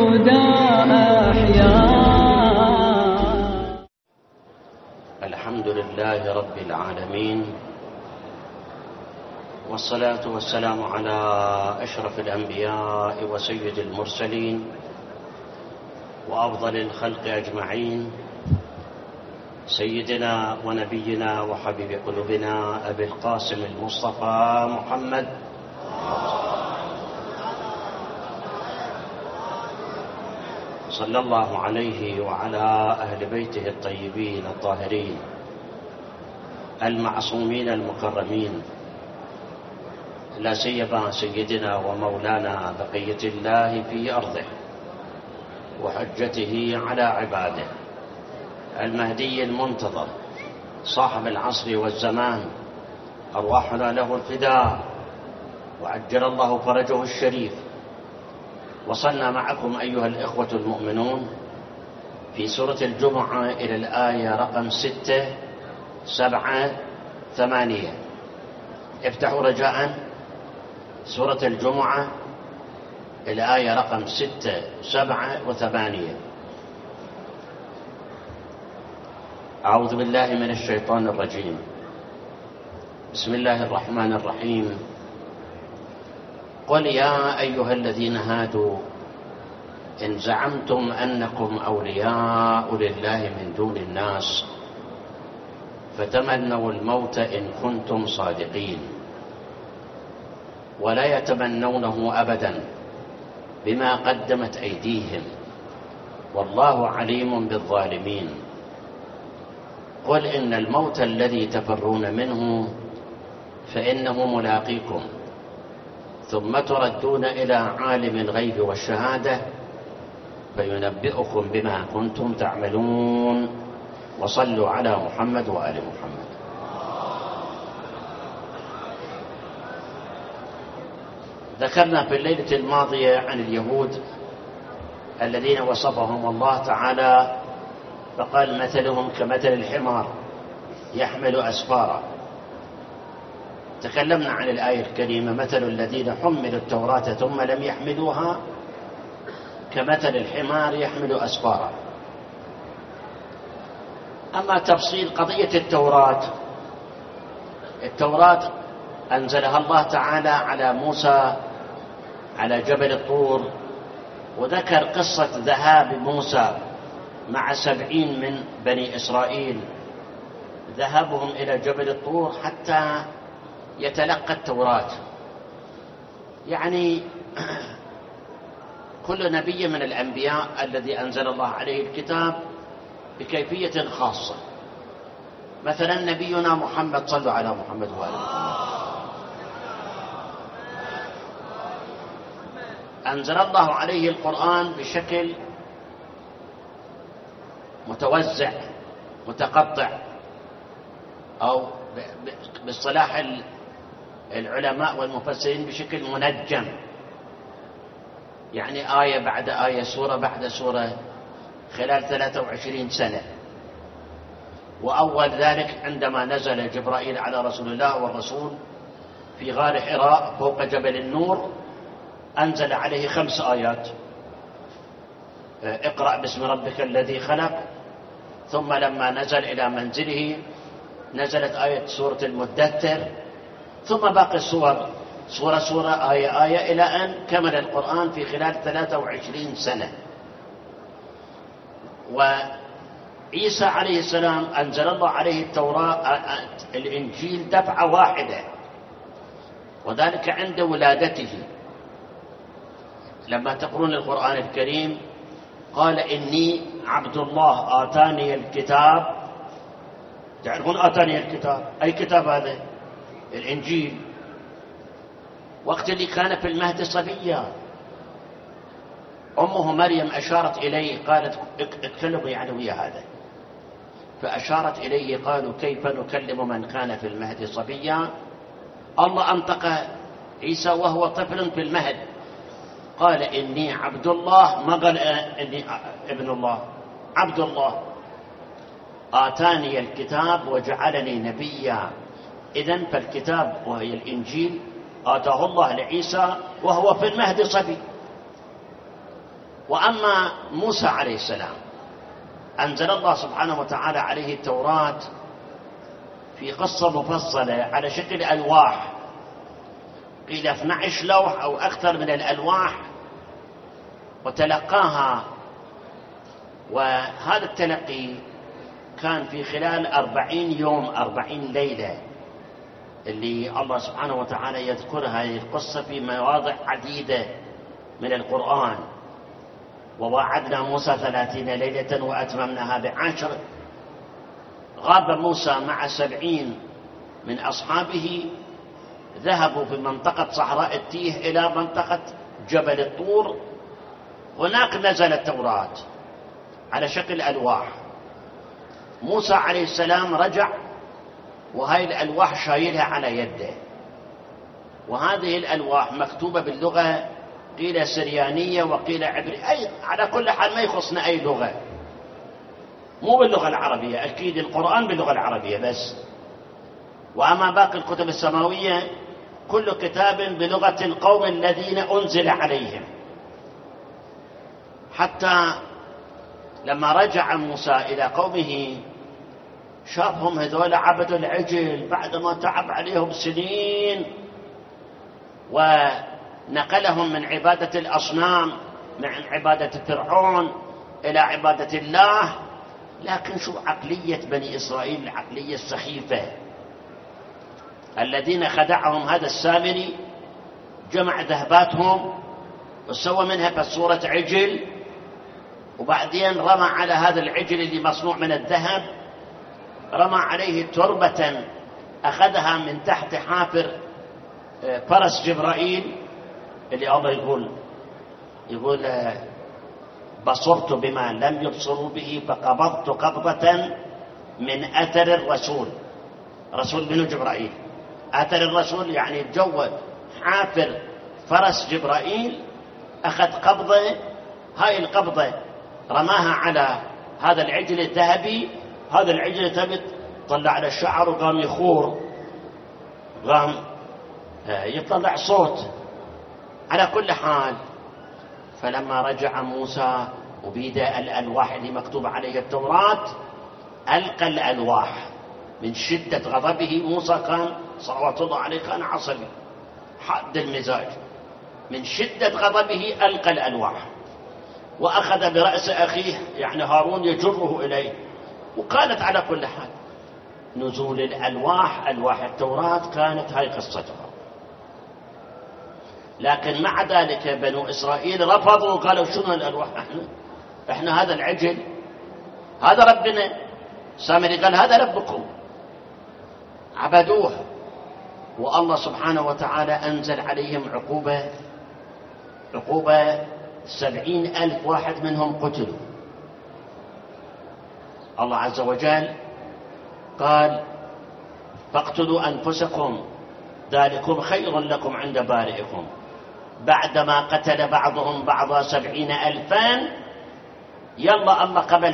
الهدى أحيا. الحمد لله رب العالمين، والصلاة والسلام على أشرف الأنبياء وسيد المرسلين وأفضل الخلق أجمعين، سيدنا ونبينا وحبيب قلوبنا أبي القاسم المصطفى محمد صلى الله عليه وعلى أهل بيته الطيبين الطاهرين المعصومين المكرمين، لا سيما سيدنا ومولانا بقية الله في أرضه وحجته على عباده، المهدي المنتظر صاحب العصر والزمان، أرواحنا له الفداء وعجل الله فرجه الشريف. وصلنا معكم أيها الإخوة المؤمنون في سورة الجمعة إلى الآية رقم 6 7 8. افتحوا رجاء سورة الجمعة إلى آية رقم 6 7 و8. أعوذ بالله من الشيطان الرجيم. بسم الله الرحمن الرحيم. قل يا أيها الذين هادوا إن زعمتم أنكم أولياء لله من دون الناس فتمنوا الموت إن كنتم صادقين، ولا يتمنونه أبدا بما قدمت أيديهم والله عليم بالظالمين. قل إن الموت الذي تفرون منه فإنه ملاقيكم، ثم تردون إلى عالم الغيب والشهادة فينبئكم بما كنتم تعملون. وصلوا على محمد وآل محمد. ذكرنا في الليلة الماضية عن اليهود الذين وصفهم الله تعالى فقال مثلهم كمثل الحمار يحمل أسفارا. تكلمنا عن الآية الكريمة مثل الذين حملوا التوراة ثم لم يحملوها كمثل الحمار يحمل أسفارا. أما تفصيل قضية التوراة أنزلها الله تعالى على موسى على جبل الطور، وذكر قصة ذهاب موسى مع 70 من بني إسرائيل، ذهابهم إلى جبل الطور حتى يتلقى التوراة. يعني كل نبي من الأنبياء الذي أنزل الله عليه الكتاب بكيفية خاصة. مثلا نبينا محمد، صلوا على محمد وآل محمد، أنزل الله عليه القرآن بشكل متوزع متقطع، أو باصطلاح العلماء والمفسرين بشكل منجم، يعني آية بعد آية سورة بعد سورة خلال 23 سنة. وأول ذلك عندما نزل جبرائيل على رسول الله والرسول في غار حراء فوق جبل النور، أنزل عليه 5 آيات: اقرأ باسم ربك الذي خلق. ثم لما نزل إلى منزله نزلت آية سورة المدثر، ثم باقي السور سورة سورة آية آية إلى أن كمل القرآن في خلال 23 سنة. وعيسى عليه السلام أنزل الله عليه الإنجيل دفعة واحدة، وذلك عند ولادته. لما تقرون القرآن الكريم قال إني عبد الله آتاني الكتاب. تعرفون آتاني الكتاب، أي كتاب هذا؟ الإنجيل. وقت اللي كان في المهد صبيا، أمه مريم أشارت إليه قالت اتكلموا يعني ويا هذا، فأشارت إليه قالوا كيف نكلم من كان في المهد صبيا. الله أنطق عيسى وهو طفل في المهد، قال إني عبد الله، ما قال إني ابن الله، عبد الله آتاني الكتاب وجعلني نبيا. إذن فالكتاب وهي الإنجيل آتاه الله لعيسى وهو في المهد صبي، وأما موسى عليه السلام أنزل الله سبحانه وتعالى عليه التوراة في قصة مفصلة على شكل ألواح، قيل 12 لوح أو أكثر من الألواح، وتلقاها. وهذا التلقي كان في خلال 40 يوم 40 ليلة، اللي الله سبحانه وتعالى يذكر هذه القصة في مواضع عديدة من القرآن. ووعدنا موسى 30 ليلة وأتممناها ب10. غاب موسى مع 70 من أصحابه، ذهبوا في منطقة صحراء التيه إلى منطقة جبل الطور، هناك نزل التوراة على شكل ألواح. موسى عليه السلام رجع وهذه الألواح شايلها على يده، وهذه الألواح مكتوبة باللغة قيل سريانية وقيل عبرية، أي على كل حال ما يخصنا أي لغة، مو باللغة العربية، أكيد القرآن باللغة العربية بس. وأما باقي الكتب السماوية كل كتاب بلغة القوم الذين أنزل عليهم. حتى لما رجع موسى إلى قومه شافهم هذول عبدوا العجل بعدما تعب عليهم سنين، ونقلهم من عبادة الأصنام، من عبادة فرعون إلى عبادة الله. لكن شو عقلية بني إسرائيل، العقلية السخيفة، الذين خدعهم هذا السامري، جمع ذهباتهم وسوى منها بصورة عجل، وبعدين رمى على هذا العجل اللي مصنوع من الذهب، رمى عليه تربة أخذها من تحت حافر فرس جبرائيل، اللي الله يقول بصرت بما لم يبصروا به فقبضت قبضة من أثر الرسول. رسول بن جبرائيل، أثر الرسول يعني الجو حافر فرس جبرائيل، أخذ قبضة، هاي القبضة رماها على هذا العجل الذهبي. هذا العجل الذهبي طلع على الشعر وقام يخور، قام يطلع صوت. على كل حال فلما رجع موسى وبيد الألواح اللي مكتوب عليها التوراة، ألقى الألواح. من شدة غضبه موسى كان صلوات الله عليه كان عصبي حاد المزاج، من شدة غضبه ألقى الألواح وأخذ برأس أخيه يعني هارون يجره إليه. وكانت على كل حال نزول الألواح، ألواح التوراة، كانت هاي قصتها. لكن مع ذلك بنو إسرائيل رفضوا، قالوا شنو الألواح؟ احنا هذا العجل هذا ربنا. سامري قال هذا ربكم، عبدوه. والله سبحانه وتعالى أنزل عليهم عقوبة 70,000 واحد منهم قتلوا. الله عز وجل قال فاقتلوا أنفسكم ذلكم خير لكم عند بارئكم. بعدما قتل بعضهم بعضا 70,000، يلا الله قبل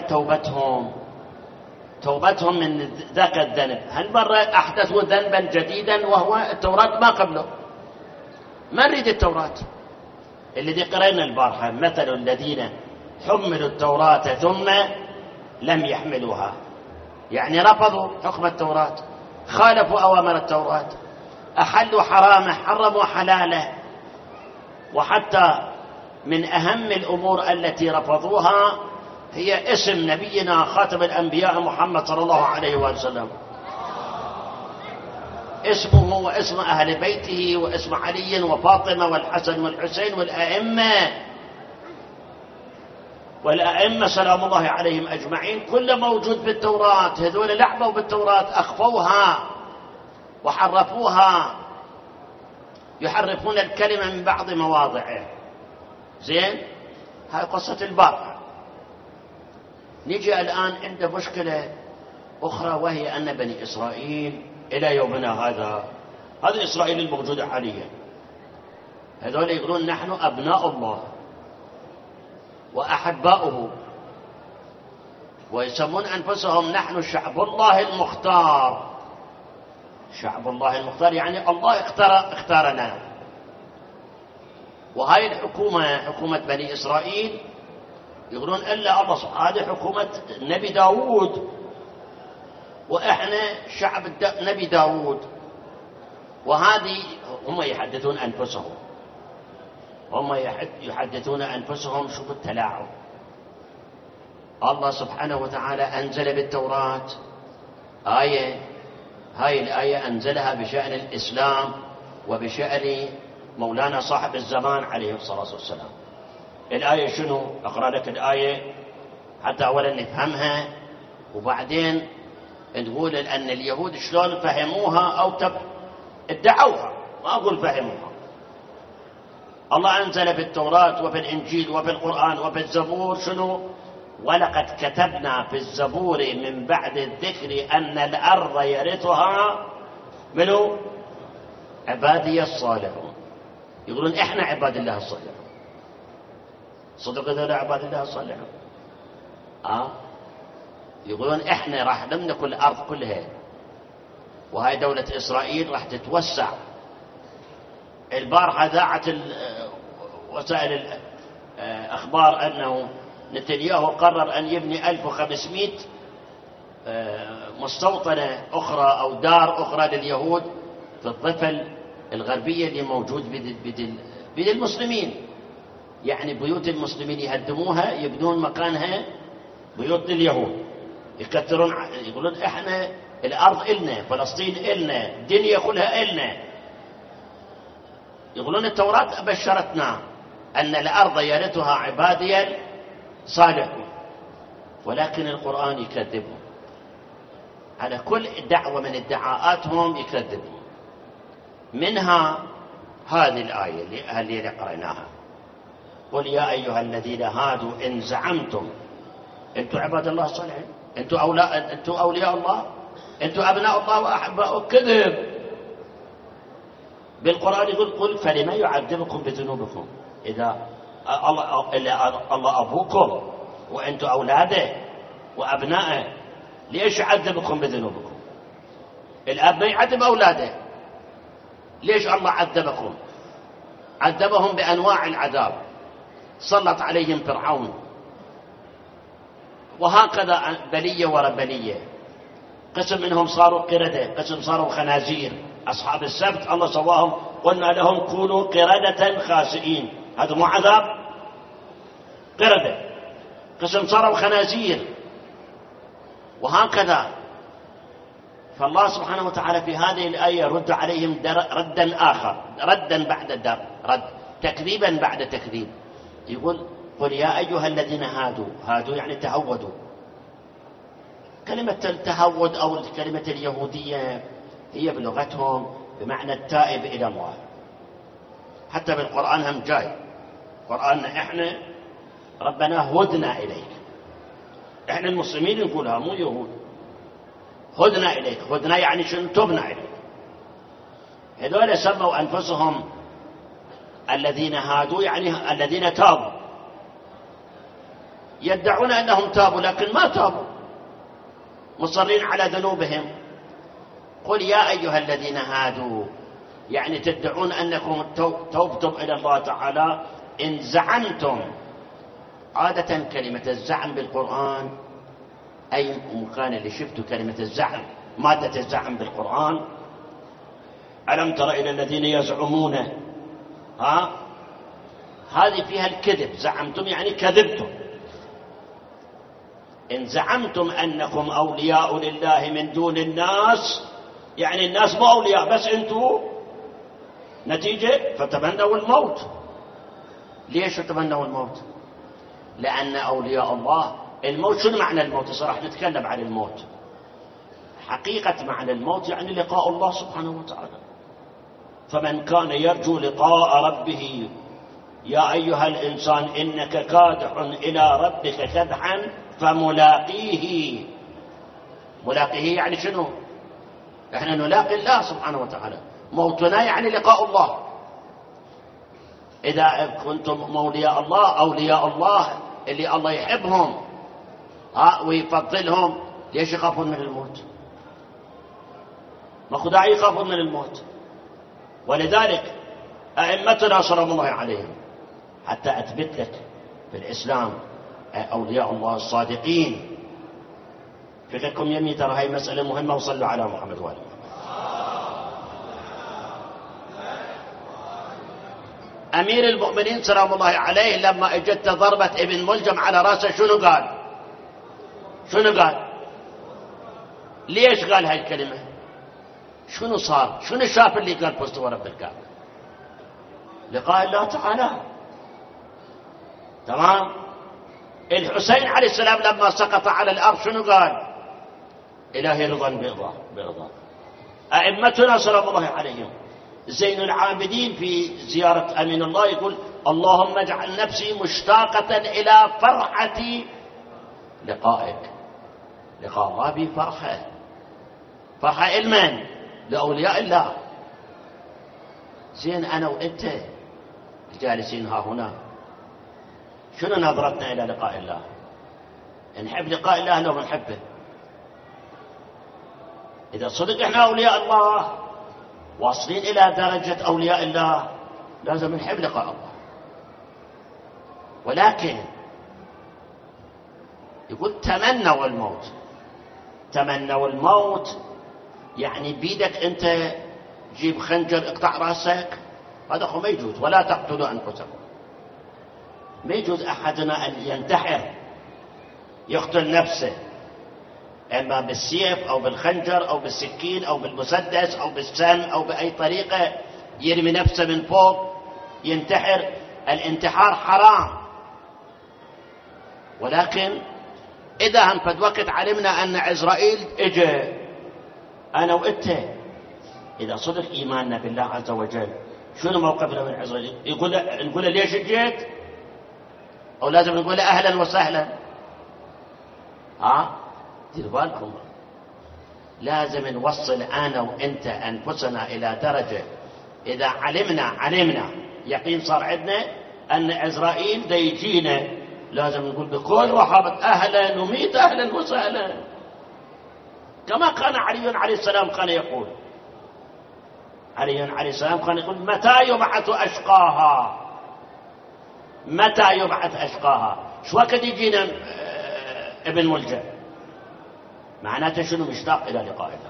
توبتهم من ذاك الذنب. هالمرة أحدثوا ذنبا جديدا وهو التوراة ما قبله. ما نريد التوراة. الذي قرأنا البارحة مثل الذين حملوا التوراة ثم لم يحملوها، يعني رفضوا حكم التوراة، خالفوا أوامر التوراة، أحلوا حرامه حرموا حلاله. وحتى من أهم الأمور التي رفضوها هي اسم نبينا خاتم الأنبياء محمد صلى الله عليه وسلم، اسمه واسم أهل بيته واسم علي وفاطمة والحسن والحسين والأئمة سلام الله عليهم أجمعين، كل موجود في التوراة. هذول لعبوا بالتوراة، أخفوها وحرفوها، يحرفون الكلمة من بعض مواضعه. زين، هاي قصة البارحة. نجي الآن عند مشكلة أخرى، وهي أن بني إسرائيل إلى يومنا هذا إسرائيل الموجودة حاليا، هذول يقولون نحن أبناء الله وأحباؤه، ويسمون أنفسهم نحن شعب الله المختار. شعب الله المختار يعني الله اختارنا. وهاي الحكومة، حكومة بني إسرائيل، يقولون إلا الله سبحانه، هذه حكومة نبي داود، وإحنا شعب نبي داود. وهذه هم يحدثون أنفسهم، هم يحدثون أنفسهم. شوف التلاعب. الله سبحانه وتعالى أنزل بالتوراة آية، هاي الآية أنزلها بشأن الإسلام وبشأن مولانا صاحب الزمان عليه الصلاة والسلام. الآية شنو؟ أقرأ لك الآية حتى أولا نفهمها، وبعدين نقول أن اليهود شلون فهموها أو ادعوها، ما أقول فهموها. الله أنزل بالتوراة وفي الإنجيل وفي القرآن وفي الزبور شنو؟ ولقد كتبنا في الزبور من بعد الذكر أن الأرض يرثها منو؟ عبادي الصالحون. يقولون إحنا عباد الله الصالحون. صدق ذولا عباد الله الصالحون؟ يقولون إحنا راح نملك الأرض كلها، وهاي دولة إسرائيل راح تتوسع. البارحة ذاعت وسائل الأخبار أنه نتنياهو قرر أن يبني 1500 مستوطنة أخرى أو دار أخرى لليهود في الضفة الغربية اللي موجود بين المسلمين. يعني بيوت المسلمين يهدموها، يبنون مكانها بيوت لليهود، يكثرون. يقولون إحنا الأرض إلنا، فلسطين إلنا، الدنيا كلها إلنا. يقولون التوراة بشرتنا أن الأرض يرثها عبادي صالحون، ولكن القرآن يكذبهم. على كل دعوة من ادعاءاتهم يكذبهم. منها هذه الآية اللي قرأناها: قل يا أيها الذين هادوا إن زعمتم، أنتم عباد الله الصالحين، أنتم أولياء الله، أنتم أبناء الله وأحباؤه. كذب. بالقرآن يقول: قل فلما يعذبكم بذنوبكم؟ إذا الله أبوكم وأنتم أولاده وأبنائه، ليش يعذبكم بذنوبكم؟ الأب ما يعذب أولاده. ليش الله عذبكم؟ عذبهم بأنواع العذاب، سلط عليهم فرعون، وهكذا بلية ورا بلية. قسم منهم صاروا قردة، قسم صاروا خنازير. أصحاب السبت الله سواهم، قلنا لهم كونوا قردة خاسئين. هذا مو عذاب؟ قردة. قسم صاروا خنازير، وهكذا. فالله سبحانه وتعالى في هذه الآية رد عليهم ردا آخر، ردا بعد رد، تكذيبا بعد تكذيب. يقول: قل يا أيها الذين هادوا يعني تهودوا. كلمة التهود أو كلمة اليهودية هي بلغتهم بمعنى التائب إلى الله. حتى بالقرآن هم جاي. قرآننا إحنا ربنا هدنا إليك. إحنا المسلمين نقولها، مو يهود. هدنا إليك، هدنا يعني شنو؟ تبنا إليك. هذول سموا أنفسهم الذين هادوا، يعني الذين تابوا. يدعون أنهم تابوا لكن ما تابوا، مصرين على ذنوبهم. قل يا أيها الذين هادوا، يعني تدعون أنكم توبتم إلى الله تعالى إن زعمتم. عادة كلمة الزعم بالقرآن، أي مكان اللي شفتوا كلمة الزعم، مادة الزعم بالقرآن: ألم تر إلى الذين يزعمون. هذه فيها الكذب. زعمتم يعني كذبتم. إن زعمتم أنكم أولياء لله من دون الناس، يعني الناس مو أولياء بس أنتم. نتيجة فتمنوا الموت. ليش تمنوا الموت؟ لأن أولياء الله الموت. شنو معنى الموت؟ صراحة نتكلم عن الموت. حقيقة معنى الموت يعني لقاء الله سبحانه وتعالى. فمن كان يرجو لقاء ربه يا أيها الإنسان إنك كادح إلى ربك كدحا فملاقيه. ملاقيه يعني شنو؟ احنا نلاقي الله سبحانه وتعالى. موتنا يعني لقاء الله. إذا كنتم أولياء الله، أولياء الله اللي الله يحبهم ويفضلهم، ليش يخافون من الموت؟ ما خداع يخافون من الموت. ولذلك أئمتنا سلام الله عليهم، حتى أثبت لك في الإسلام أولياء الله الصادقين. فكركم يمي ترى هاي مسألة مهمة، وصلوا على محمد وآل محمد. أمير المؤمنين سلام الله عليه لما اجت ضربة ابن ملجم على رأسه شنو قال؟ شنو قال؟ ليش قال هاي الكلمة؟ شنو صار؟ شنو شاف اللي قال فزت ورب الكعبة؟ لقاء الله تعالى. تمام. الحسين عليه السلام لما سقط على الأرض شنو قال؟ إلهي رضا برضا. أئمتنا سلام الله عليهم زين العابدين في زيارة أمين الله يقول اللهم اجعل نفسي مشتاقة إلى فرحة لقائك. لقاء الله به فرحة علما لأولياء الله. زين أنا وأنت الجالسين ها هنا شنو نظرتنا إلى لقاء الله؟ نحب لقاء الله لو نحبه. إذا صدق إحنا أولياء الله واصلين إلى درجة أولياء الله لازم نحب لقاء الله. ولكن يقول تمنوا الموت يعني بيدك أنت جيب خنجر اقطع رأسك، هذا أخو ما يجوز. ولا تقتلوا أنفسكم، ما يجوز أحدنا أن ينتحر يقتل نفسه إما بالسيف أو بالخنجر أو بالسكين أو بالمسدس أو بالسم أو بأي طريقة يرمي نفسه من فوق ينتحر. الانتحار حرام. ولكن إذا هم فد وقت علمنا أن عزرائيل إجا أنا وإنت، إذا صدق إيماننا بالله عز وجل شنو موقفنا من عزرائيل؟ نقول ليش جيت؟ أو لازم نقول أهلا وسهلا؟ دير بالكم، لازم نوصل أنا وإنت أنفسنا إلى درجة إذا علمنا يقين صار عندنا أن عزرائيل دا يجينا، لازم نقول بكل رحابة أهلا وميت أهلا وسهلا، كما كان علي عليه السلام كان يقول. علي عليه السلام كان يقول متى يبعث أشقاها، متى يبعث أشقاها. شو وقت يجينا ابن ملجم؟ معناته شنو؟ مشتاق إلى لقاء الله.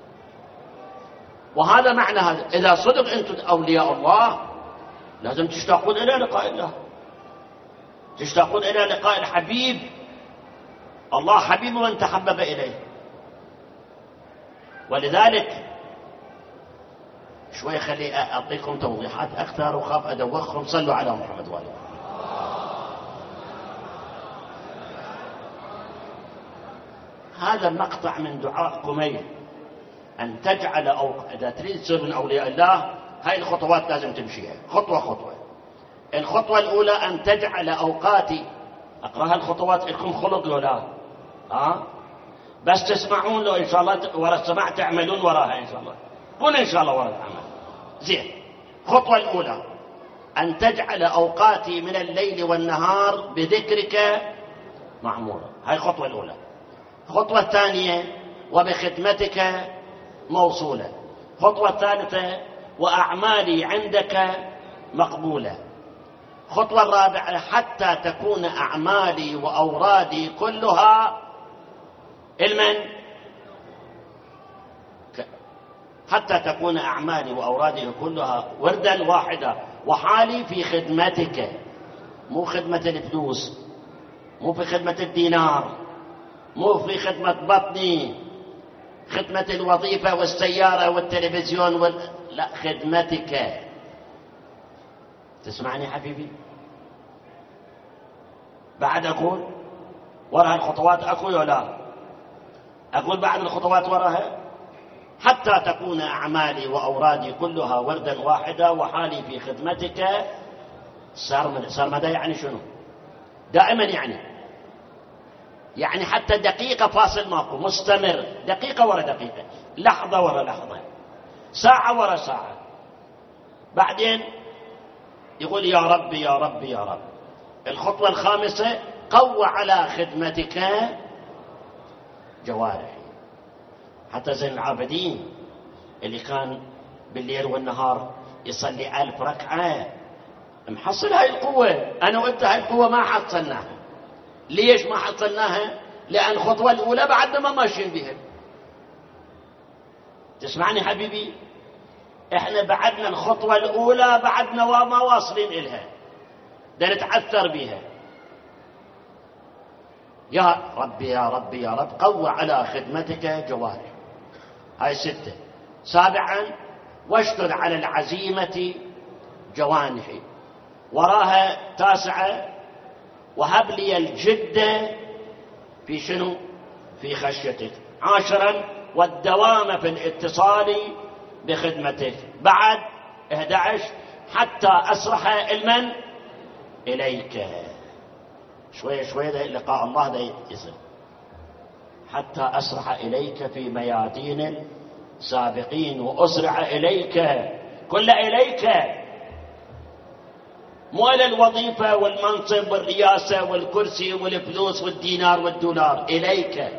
وهذا معنى هذا. إذا صدق أنتم أولياء الله لازم تشتاقون إلى لقاء الله، تشتاقون إلى لقاء الحبيب. الله حبيب من تحبب إليه. ولذلك شوي خلي أعطيكم توضيحات أكثر وخاف أدوخكم. صلوا على محمد وآله. هذا مقطع من دعاء كميل أن تجعل إذا تريد تصير من أولياء الله هاي الخطوات لازم تمشيها خطوة خطوة. الخطوة الأولى أن تجعل أوقاتي، أقرأها الخطوات لكم خلق له لا بس تسمعون له إن شاء الله، ورا السماع تعملون وراها إن شاء الله. قل إن شاء الله ورا العمل. زين. الخطوة الأولى أن تجعل أوقاتي من الليل والنهار بذكرك معمورة. هاي الخطوة الأولى. الخطوة الثانية وبخدمتك موصولة. الخطوة الثالثة وأعمالي عندك مقبولة. الخطوة الرابعة حتى تكون أعمالي وأورادي كلها حتى تكون أعمالي وأورادي كلها وردا واحدا وحالي في خدمتك، مو خدمة الفلوس، مو في خدمة الدينار، مو في خدمة بطني، خدمة الوظيفة والسيارة والتلفزيون لا، خدمتك. تسمعني حبيبي؟ بعد أقول وراها الخطوات أقول ولا أقول بعد الخطوات وراها حتى تكون أعمالي وأورادي كلها وردا واحدا وحالي في خدمتك سرمدا. يعني شنو؟ دائما يعني حتى دقيقة فاصل ماكو، مستمر، دقيقة ورا دقيقة، لحظة ورا لحظة، ساعة ورا ساعة. بعدين يقول يا رب يا رب يا رب. الخطوة الخامسة قوى على خدمتك جوارحي. حتى زين العابدين اللي كان بالليل والنهار يصلي 1000 ركعة محصل هاي القوة. أنا وأنت هاي القوة ما حصلناها. ليش ما حصلناها؟ لأن الخطوة الأولى بعدنا ما ماشيين بها. تسمعني حبيبي؟ احنا بعدنا الخطوة الأولى بعدنا وما واصلين إلها، ده نتعثر بها. يا ربي يا ربي يا رب قوى على خدمتك جوارح. هاي 6. 7 واشدد على العزيمة جوانحي. وراها 9 وهب لي الجد في شنو؟ في خشيتك. 10 والدوام في الاتصال بخدمتك. بعد 11 حتى أسرح المن إليك. شوية شوية ده لقاء الله ده يصير. حتى أسرح إليك في ميادين سابقين وأسرع إليك كل إليك، مو إلى الوظيفة والمنصب والرياسة والكرسي والفلوس والدينار والدولار، إليك.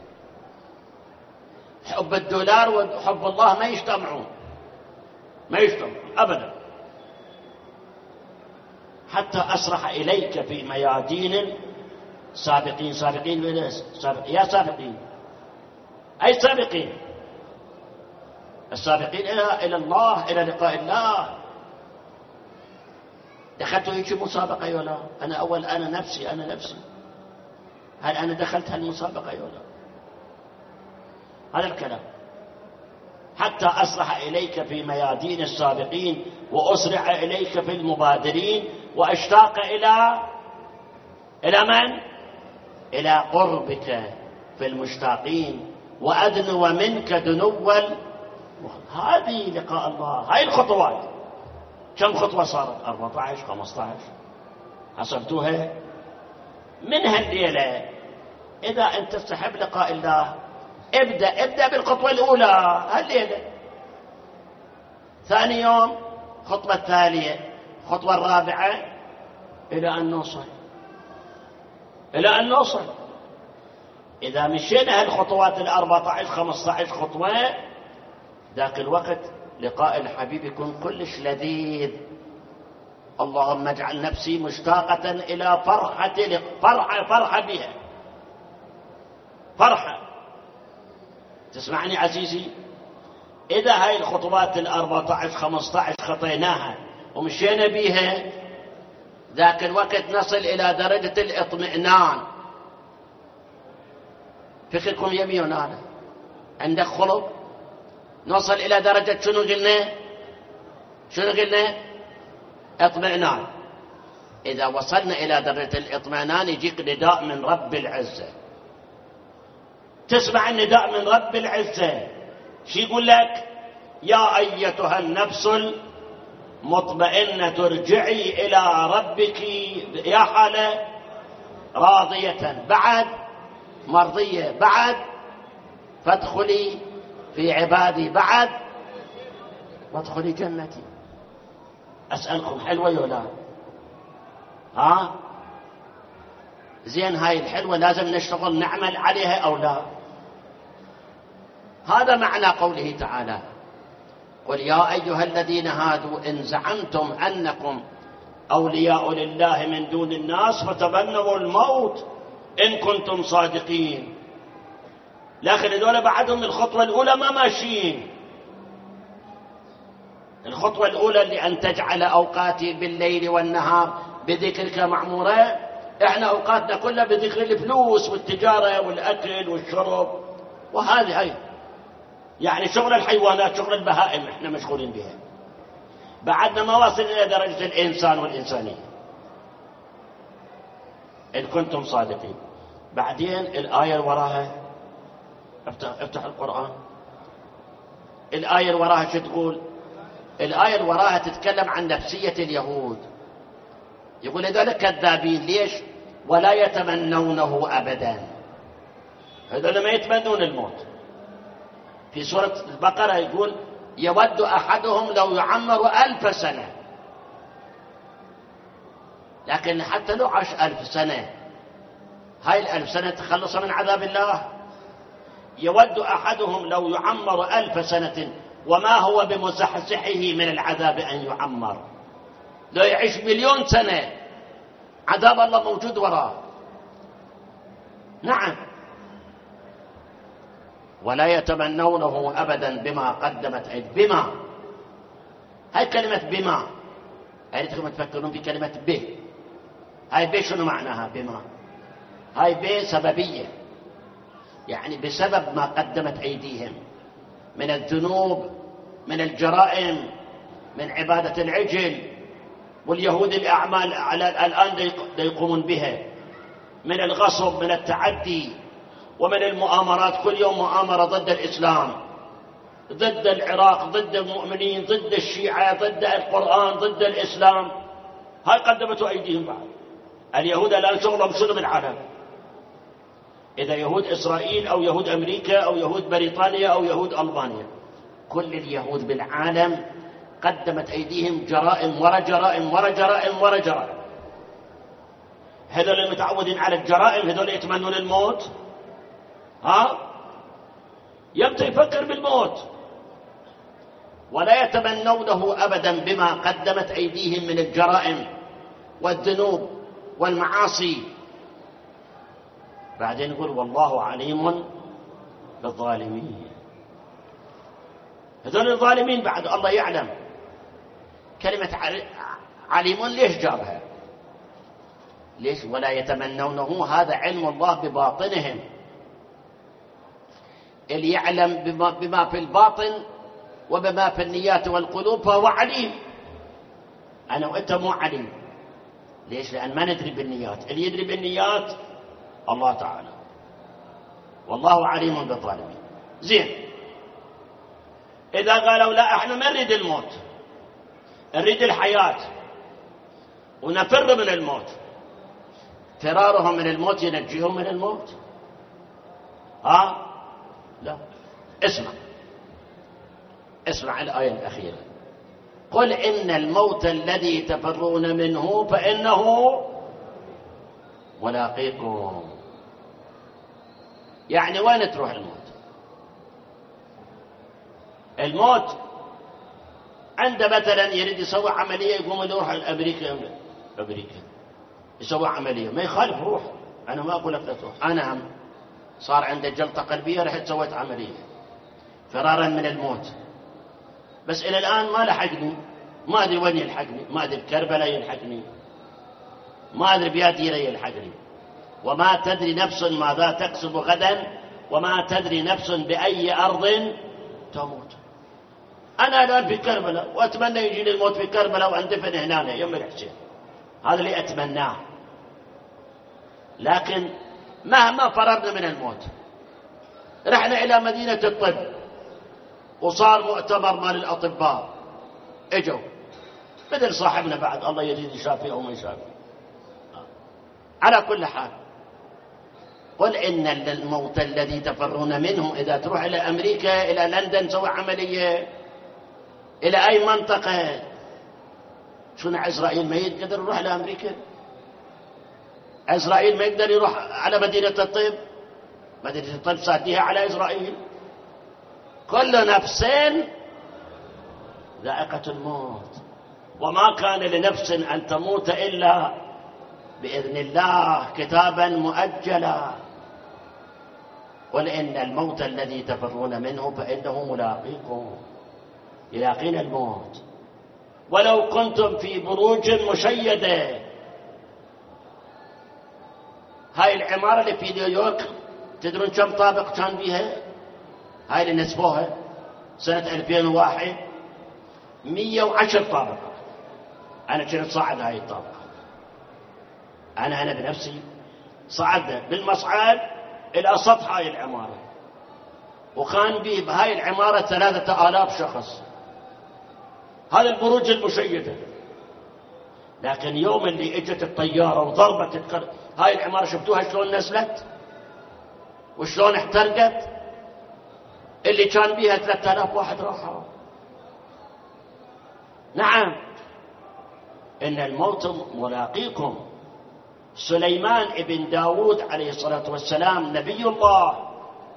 حب الدولار وحب الله ما يجتمعون، ما يجتمعون أبدا. حتى أسرح إليك في ميادين سابقين. سابقين يا سابقين. أي سابقين؟ السابقين إلى الله، إلى لقاء الله. دخلت هيك مسابقة ولا أنا أول؟ أنا نفسي هل أنا دخلت هالمسابقة ولا؟ هذا الكلام. حتى أسرح إليك في ميادين السابقين وأسرع إليك في المبادرين وأشتاق إلى من؟ إلى قربك في المشتاقين وأدنو منك دنوا. هذه لقاء الله. هاي الخطوات. كم خطوة صارت؟ 14 15 حسبتوها؟ من هالليلة إذا أنت تستحب لقاء الله ابدأ بالخطوة الأولى هالليلة. ثاني يوم خطوة الثانية، خطوة الرابعة، إلى أن نوصل. إذا مشينا هالخطوات 14 15 خطوة، ذاك الوقت لقاء الحبيب يكون كلش لذيذ. اللهم اجعل نفسي مشتاقة إلى فرحة بها. فرحة. تسمعني عزيزي؟ إذا هاي الخطوات 14 15 خطيناها ومشينا بيها، ذاك الوقت نصل إلى درجة الاطمئنان. فكركم يمين أنا عندك خلق نوصل إلى درجة شنو قلنا؟ اطمئنان. إذا وصلنا إلى درجة الاطمئنان يجيك نداء من رب العزة. تسمع النداء من رب العزة شي يقول لك؟ يا أيتها النفس المطمئنة ارجعي إلى ربك يا حالة راضية، بعد مرضية، بعد فادخلي في عبادي، بعد وادخلي جنتي. أسألكم حلوة ولا زين؟ هاي الحلوة لازم نشتغل نعمل عليها أو لا؟ هذا معنى قوله تعالى: قل يا أيها الذين هادوا إن زعمتم أنكم أولياء لله من دون الناس فتمنوا الموت إن كنتم صادقين. لكن هذول بعدهم الخطوة الأولى ما ماشيين. الخطوة الأولى اللي أن تجعل أوقاتي بالليل والنهار بذكرك معمورة. إحنا أوقاتنا كلها بذكر الفلوس والتجارة والأكل والشرب، وهذه هاي يعني شغل الحيوانات، شغل البهائم إحنا مشغولين بها. بعدنا ما واصل إلى درجة الإنسان والإنسانية إن كنتم صادقين. بعدين الآية اللي وراها، افتح القرآن. الآية اللي وراها شو تقول؟ الآية اللي وراها تتكلم عن نفسية اليهود. يقول هذول كذابين. ليش؟ ولا يتمنونه أبدا. هذول ما يتمنون الموت. في سورة البقرة يقول: يود أحدهم لو يعمر 1000 سنة. لكن حتى لو عاش 1000 سنة، هاي 1000 سنة تخلص من عذاب الله. يود أحدهم لو يعمر 1000 سنة وما هو بمزحزحه من العذاب أن يعمر. لو يعيش 1,000,000 سنة عذاب الله موجود وراه. نعم. ولا يتمنونه أبدا بما قدمت أيديهم. بما، هاي كلمة بما، أريدكم تفكرون في كلمة به. هاي به شنو معناها؟ بما هاي به سببية، يعني بسبب ما قدمت أيديهم من الذنوب، من الجرائم، من عبادة العجل، واليهود الأعمال على الآن يقومون بها، من الغصب، من التعدي، ومن المؤامرات. كل يوم مؤامرة ضد الإسلام، ضد العراق، ضد المؤمنين، ضد الشيعة، ضد القرآن، ضد الإسلام. هاي قدمته أيديهم بعد. اليهود الآن شغلهم شنو بالعالم؟ إذا يهود إسرائيل أو يهود أمريكا أو يهود بريطانيا أو يهود ألبانيا، كل اليهود بالعالم قدمت أيديهم جرائم ورا جرائم ورا جرائم ورا جرائم. هذول المتعودين على الجرائم، هذول يتمنون الموت. يبدأ يفكر بالموت. ولا يتمنونه أبدا بما قدمت أيديهم من الجرائم والذنوب والمعاصي. بعدين يقول والله عليم بالظالمين. هذول الظالمين بعد الله يعلم. كلمة عليم ليش جابها؟ ليش؟ ولا يتمنونه، هذا علم الله بباطنهم. اللي يعلم بما في الباطن وبما في النيات والقلوب فهو عليم. أنا وأنت مو عليم. ليش؟ لأن ما ندري بالنيات. اللي يدري بالنيات الله تعالى. والله عليم بالظالمين. زين، إذا قالوا لا احنا ما نريد الموت، نريد الحياة ونفر من الموت، فرارهم من الموت ينجيهم من الموت؟ لا. اسمع الآية الأخيرة: قل إن الموت الذي تفرون منه فإنه ملاقيكم. يعني وين تروح الموت؟ الموت عنده مثلا يريد يسوي عملية، يقوم يروح أمريكا يسوي عملية، ما يخالف روح. أنا ما أقول لك لا تروح. أنا هم صار عنده جلطة قلبية، رحت سويت عملية فرارا من الموت، بس إلى الآن ما لحقني. ما أدري وين يلحقني، ما أدري بكربلاء يلحقني، ما أدري بياديرة يلحقني. وما تدري نفس ماذا تكسب غدا، وما تدري نفس بأي أرض تموت. أنا الآن في كربلاء وأتمنى يجيني الموت في كربلاء وأندفن هنا يوم الحسين. هذا اللي أتمناه. لكن مهما فررنا من الموت، رحنا إلى مدينة الطب وصار مؤتمر مال الأطباء، اجوا مثل صاحبنا بعد الله يزيد يشافي أو ما يشافي. على كل حال، قل إن الموت الذي تفرون منه، إذا تروح إلى أمريكا، إلى لندن سوى عملية، إلى أي منطقة، شنو إسرائيل ما يقدر يروح إلى أمريكا؟ إسرائيل ما يقدر يروح على مدينة الطب؟ مدينة الطب ساديها على إسرائيل. كل نفس ذائقة الموت، وما كان لنفس أن تموت إلا بإذن الله كتابا مؤجلا. قل إن الموت الذي تفرون منه فإنه ملاقيكم. يلاقين الموت ولو كنتم في بروج مشيدة. هاي العمارة اللي في نيويورك تدرون كم طابق كان بيها؟ هاي اللي نسبوها سنة 2001 110 طابق. أنا كنت صاعد هاي الطابق، أنا بنفسي صعدنا بالمصعد إلى سطح هاي العمارة، وكان بيه بهاي العمارة 3000 شخص. هذا البروج المشيدة. لكن يوم اللي اجت الطيارة وضربت هاي العمارة، شفتوها شلون نزلت وشلون احترقت؟ اللي كان بيها 3000 واحد راحوا. نعم، إن الموت ملاقيكم. سليمان ابن داود عليه الصلاة والسلام نبي الله،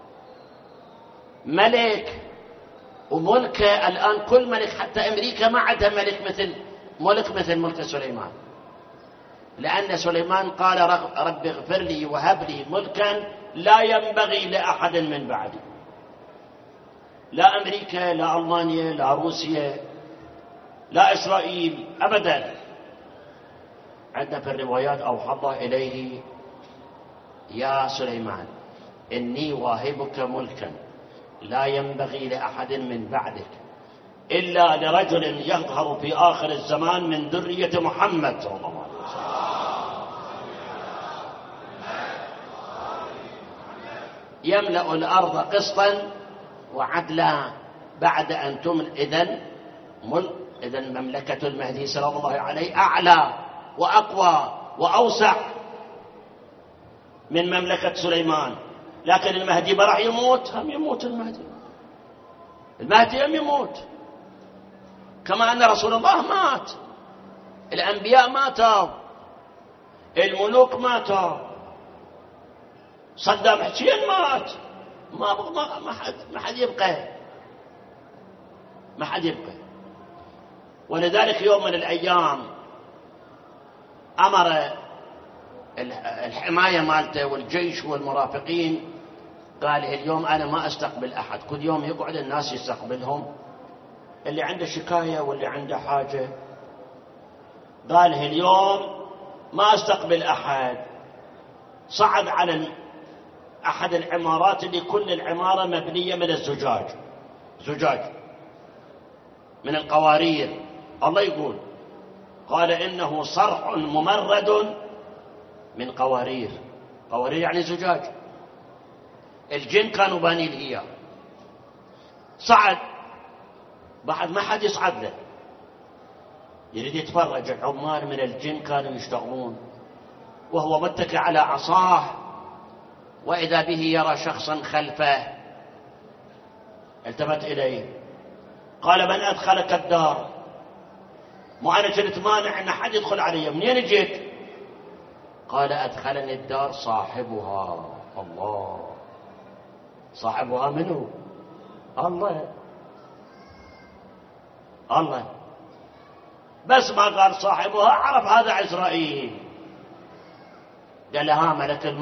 ملك، وملكه الآن كل ملك، حتى أمريكا ما عندها ملك مثل ملك سليمان. لأن سليمان قال رب اغفر لي وهب لي ملكا لا ينبغي لأحد من بعدي. لا أمريكا، لا ألمانيا، لا روسيا، لا إسرائيل، أبدا. عندنا في الروايات أوحى الله إليه: يا سليمان إني واهبك ملكا لا ينبغي لأحد من بعدك إلا لرجل يظهر في آخر الزمان من ذرية محمد صلى الله عليه وسلم يملأ الأرض قسطا وعدلا بعد أن تمل. إذن مملكة المهدي سلام الله عليه أعلى وأقوى وأوسع من مملكة سليمان. لكن المهدي راح يموت، هم يموت المهدي هم يموت، كما أن رسول الله مات، الأنبياء ماتوا، الملوك ماتوا، صدام حسين مات، ما حد يبقى. ولذلك يوم من الأيام أمر الحماية مالته والجيش والمرافقين، قال اليوم أنا ما أستقبل أحد، كل يوم يقعد الناس يستقبلهم، اللي عنده شكاية واللي عنده حاجة. قال اليوم ما أستقبل أحد. صعد على أحد العمارات اللي كل العمارة مبنية من زجاج من القوارير. الله يقول قال إنه صرح ممرد من قوارير يعني زجاج. الجن كانوا بانين إياه. صعد بعد ما حد يصعد له، يريد يتفرج. العمال من الجن كانوا يشتغلون وهو متكئ على عصاه، وإذا به يرى شخصا خلفه. التفت إليه قال: من أدخلك الدار؟ مو أنا كنت مانع أن حد يدخل علي، منين جيت؟ قال: أدخلني الدار صاحبها. الله، صاحبها منه؟ الله. بس ما قال صاحبها عرف هذا عزرائيل. قال: ها ملك الموت